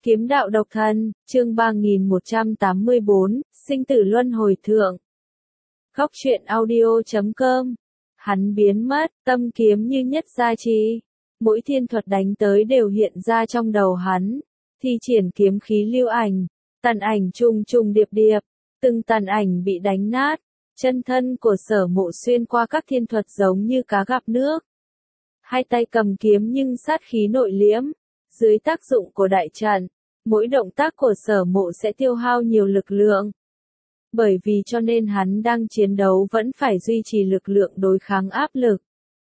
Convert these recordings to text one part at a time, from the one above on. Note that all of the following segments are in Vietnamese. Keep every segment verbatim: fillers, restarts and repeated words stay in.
Kiếm đạo độc thân, chương ba nghìn một trăm tám mươi bốn, sinh tử luân hồi thượng. Góc truyện audio chấm com. Hắn biến mất, tâm kiếm như nhất gia trì. Mỗi thiên thuật đánh tới đều hiện ra trong đầu hắn. Thi triển kiếm khí lưu ảnh, tàn ảnh trùng trùng điệp điệp, từng tàn ảnh bị đánh nát. Chân thân của Sở Mộ xuyên qua các thiên thuật giống như cá gặp nước. Hai tay cầm kiếm nhưng sát khí nội liễm. Dưới tác dụng của đại trận, mỗi động tác của Sở Mộ sẽ tiêu hao nhiều lực lượng. Bởi vì cho nên hắn đang chiến đấu vẫn phải duy trì lực lượng đối kháng áp lực.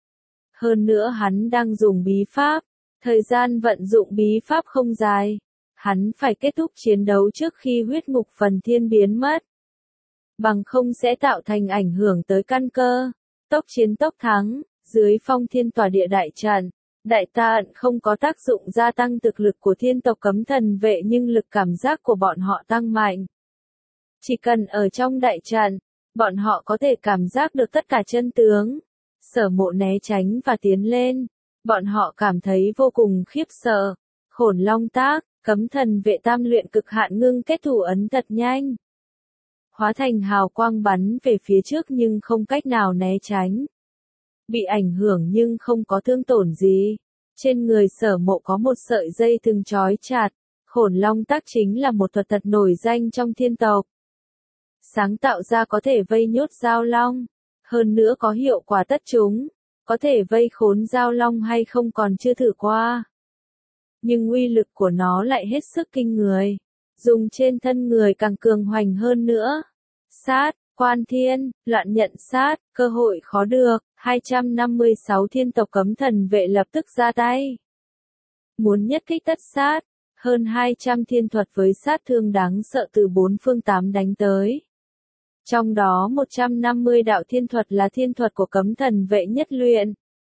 Hơn nữa hắn đang dùng bí pháp, thời gian vận dụng bí pháp không dài. Hắn phải kết thúc chiến đấu trước khi huyết ngục phần thiên biến mất. Bằng không sẽ tạo thành ảnh hưởng tới căn cơ. Tốc chiến tốc thắng, dưới phong thiên tỏa địa đại trận. Đại tạn không có tác dụng gia tăng thực lực của thiên tộc cấm thần vệ nhưng lực cảm giác của bọn họ tăng mạnh. Chỉ cần ở trong đại trận, bọn họ có thể cảm giác được tất cả chân tướng. Sở Mộ né tránh và tiến lên. Bọn họ cảm thấy vô cùng khiếp sợ. Khổn long tác, cấm thần vệ tam luyện cực hạn ngưng kết thủ ấn thật nhanh. Hóa thành hào quang bắn về phía trước nhưng không cách nào né tránh. Bị ảnh hưởng nhưng không có thương tổn gì. Trên người Sở Mộ có một sợi dây thừng trói chặt. Khổn long tác chính là một thuật thật nổi danh trong thiên tộc. Sáng tạo ra có thể vây nhốt giao long. Hơn nữa có hiệu quả tất chúng. Có thể vây khốn giao long hay không còn chưa thử qua. Nhưng uy lực của nó lại hết sức kinh người. Dùng trên thân người càng cường hoành hơn nữa. Sát, quan thiên, loạn nhận sát, cơ hội khó được. hai trăm năm mươi sáu thiên tộc cấm thần vệ lập tức ra tay. Muốn nhất kích tất sát, hơn hai trăm thiên thuật với sát thương đáng sợ từ bốn phương tám đánh tới. Trong đó một trăm năm mươi đạo thiên thuật là thiên thuật của cấm thần vệ nhất luyện.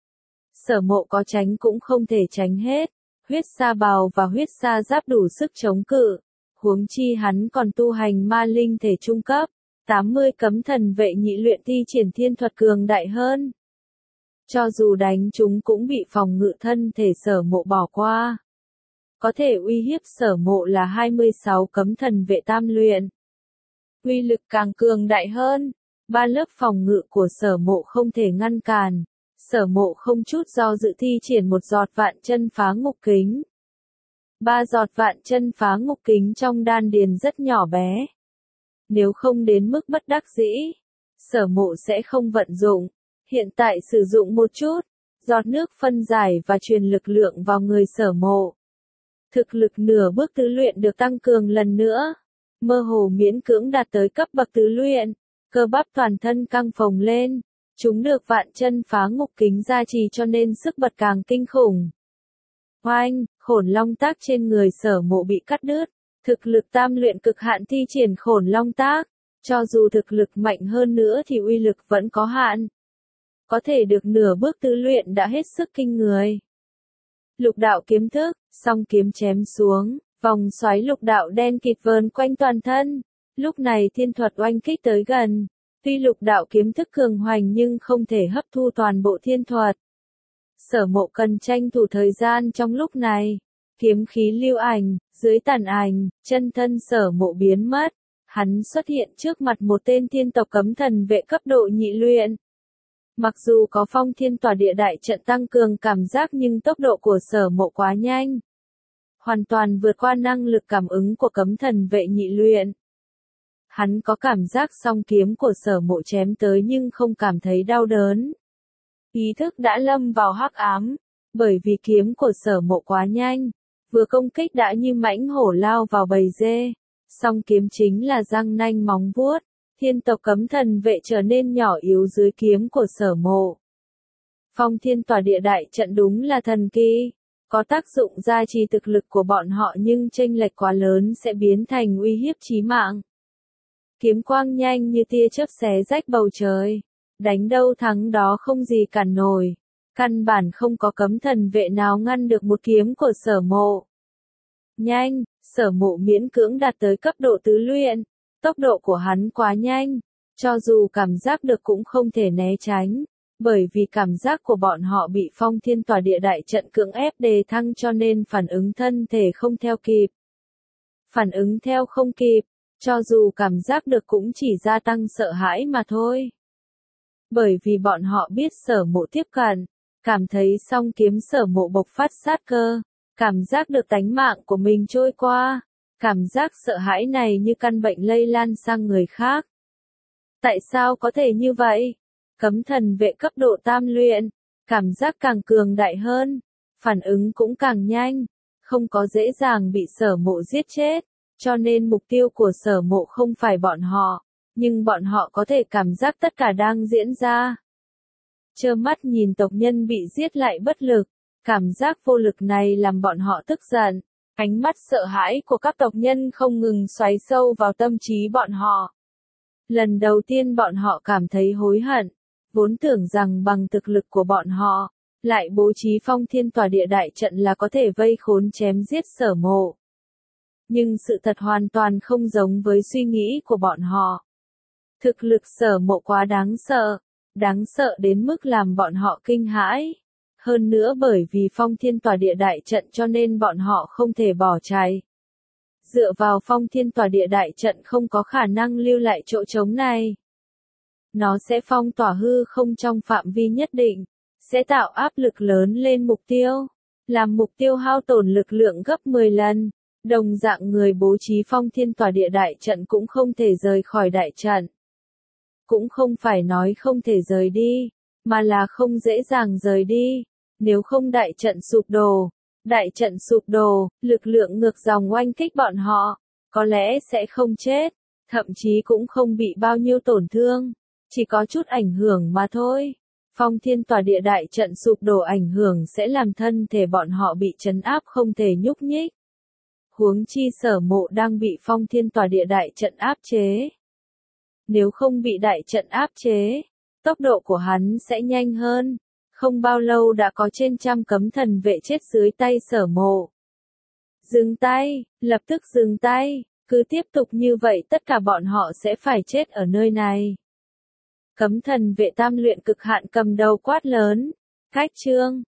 Sở Mộ có tránh cũng không thể tránh hết. Huyết sa bào và huyết sa giáp đủ sức chống cự. Huống chi hắn còn tu hành ma linh thể trung cấp. tám mươi cấm thần vệ nhị luyện thi triển thiên thuật cường đại hơn. Cho dù đánh chúng cũng bị phòng ngự thân thể Sở Mộ bỏ qua. Có thể uy hiếp Sở Mộ là hai mươi sáu cấm thần vệ tam luyện. Uy lực càng cường đại hơn. Ba lớp phòng ngự của Sở Mộ không thể ngăn cản. Sở Mộ không chút do dự thi triển một giọt vạn chân phá ngục kính. Ba giọt vạn chân phá ngục kính trong đan điền rất nhỏ bé. Nếu không đến mức bất đắc dĩ, Sở Mộ sẽ không vận dụng. Hiện tại sử dụng một chút, giọt nước phân giải và truyền lực lượng vào người Sở Mộ. Thực lực nửa bước tứ luyện được tăng cường lần nữa. Mơ hồ miễn cưỡng đạt tới cấp bậc tứ luyện, cơ bắp toàn thân căng phồng lên. Chúng được vạn chân phá ngục kính gia trì cho nên sức bật càng kinh khủng. Oanh, khổn long tác trên người Sở Mộ bị cắt đứt. Thực lực tam luyện cực hạn thi triển khổn long tác. Cho dù thực lực mạnh hơn nữa thì uy lực vẫn có hạn. Có thể được nửa bước tứ luyện đã hết sức kinh người. Lục đạo kiếm thức, song kiếm chém xuống, vòng xoáy lục đạo đen kịt vờn quanh toàn thân. Lúc này thiên thuật oanh kích tới gần. Tuy lục đạo kiếm thức cường hoành nhưng không thể hấp thu toàn bộ thiên thuật. Sở Mộ cần tranh thủ thời gian trong lúc này. Kiếm khí lưu ảnh, dưới tàn ảnh, chân thân Sở Mộ biến mất. Hắn xuất hiện trước mặt một tên thiên tộc cấm thần vệ cấp độ nhị luyện. Mặc dù có phong thiên tỏa địa đại trận tăng cường cảm giác nhưng tốc độ của Sở Mộ quá nhanh. Hoàn toàn vượt qua năng lực cảm ứng của cấm thần vệ nhị luyện. Hắn có cảm giác song kiếm của Sở Mộ chém tới nhưng không cảm thấy đau đớn. Ý thức đã lâm vào hắc ám, bởi vì kiếm của Sở Mộ quá nhanh, vừa công kích đã như mãnh hổ lao vào bầy dê. Song kiếm chính là răng nanh móng vuốt, thiên tộc cấm thần vệ trở nên nhỏ yếu dưới kiếm của Sở Mộ. Phong thiên tỏa địa đại trận đúng là thần kỳ, có tác dụng gia trì thực lực của bọn họ nhưng chênh lệch quá lớn sẽ biến thành uy hiếp chí mạng. Kiếm quang nhanh như tia chớp xé rách bầu trời. Đánh đâu thắng đó không gì cản nổi. Căn bản không có cấm thần vệ nào ngăn được một kiếm của Sở Mộ. Nhanh, Sở Mộ miễn cưỡng đạt tới cấp độ tứ luyện. Tốc độ của hắn quá nhanh. Cho dù cảm giác được cũng không thể né tránh. Bởi vì cảm giác của bọn họ bị phong thiên tỏa địa đại trận cưỡng ép đề thăng cho nên phản ứng thân thể không theo kịp. phản ứng theo không kịp, cho dù cảm giác được cũng chỉ gia tăng sợ hãi mà thôi. Bởi vì bọn họ biết Sở Mộ tiếp cận, cảm thấy song kiếm Sở Mộ bộc phát sát cơ, cảm giác được tánh mạng của mình trôi qua, cảm giác sợ hãi này như căn bệnh lây lan sang người khác. Tại sao có thể như vậy? Cấm thần vệ cấp độ tam luyện, cảm giác càng cường đại hơn, phản ứng cũng càng nhanh, không có dễ dàng bị Sở Mộ giết chết, cho nên mục tiêu của Sở Mộ không phải bọn họ, nhưng bọn họ có thể cảm giác tất cả đang diễn ra. Trơ mắt nhìn tộc nhân bị giết lại bất lực, cảm giác vô lực này làm bọn họ tức giận, ánh mắt sợ hãi của các tộc nhân không ngừng xoáy sâu vào tâm trí bọn họ. Lần đầu tiên bọn họ cảm thấy hối hận, vốn tưởng rằng bằng thực lực của bọn họ, lại bố trí phong thiên tỏa địa đại trận là có thể vây khốn chém giết Sở Mộ. Nhưng sự thật hoàn toàn không giống với suy nghĩ của bọn họ. Thực lực Sở Mộ quá đáng sợ, đáng sợ đến mức làm bọn họ kinh hãi. Hơn nữa bởi vì phong thiên tỏa địa đại trận cho nên bọn họ không thể bỏ chạy. Dựa vào phong thiên tỏa địa đại trận không có khả năng lưu lại chỗ trống này. Nó sẽ phong tỏa hư không trong phạm vi nhất định, sẽ tạo áp lực lớn lên mục tiêu, làm mục tiêu hao tổn lực lượng gấp mười lần. Đồng dạng người bố trí phong thiên tỏa địa đại trận cũng không thể rời khỏi đại trận. Cũng không phải nói không thể rời đi, mà là không dễ dàng rời đi. Nếu không đại trận sụp đổ, đại trận sụp đổ, lực lượng ngược dòng oanh kích bọn họ, có lẽ sẽ không chết, thậm chí cũng không bị bao nhiêu tổn thương, chỉ có chút ảnh hưởng mà thôi. Phong thiên tỏa địa đại trận sụp đổ ảnh hưởng sẽ làm thân thể bọn họ bị trấn áp không thể nhúc nhích. Huống chi Sở Mộ đang bị phong thiên tỏa địa đại trận áp chế. Nếu không bị đại trận áp chế, tốc độ của hắn sẽ nhanh hơn. Không bao lâu đã có trên trăm cấm thần vệ chết dưới tay Sở Mộ. Dừng tay, lập tức dừng tay, cứ tiếp tục như vậy tất cả bọn họ sẽ phải chết ở nơi này. Cấm thần vệ tam luyện cực hạn cầm đầu quát lớn, cách chương.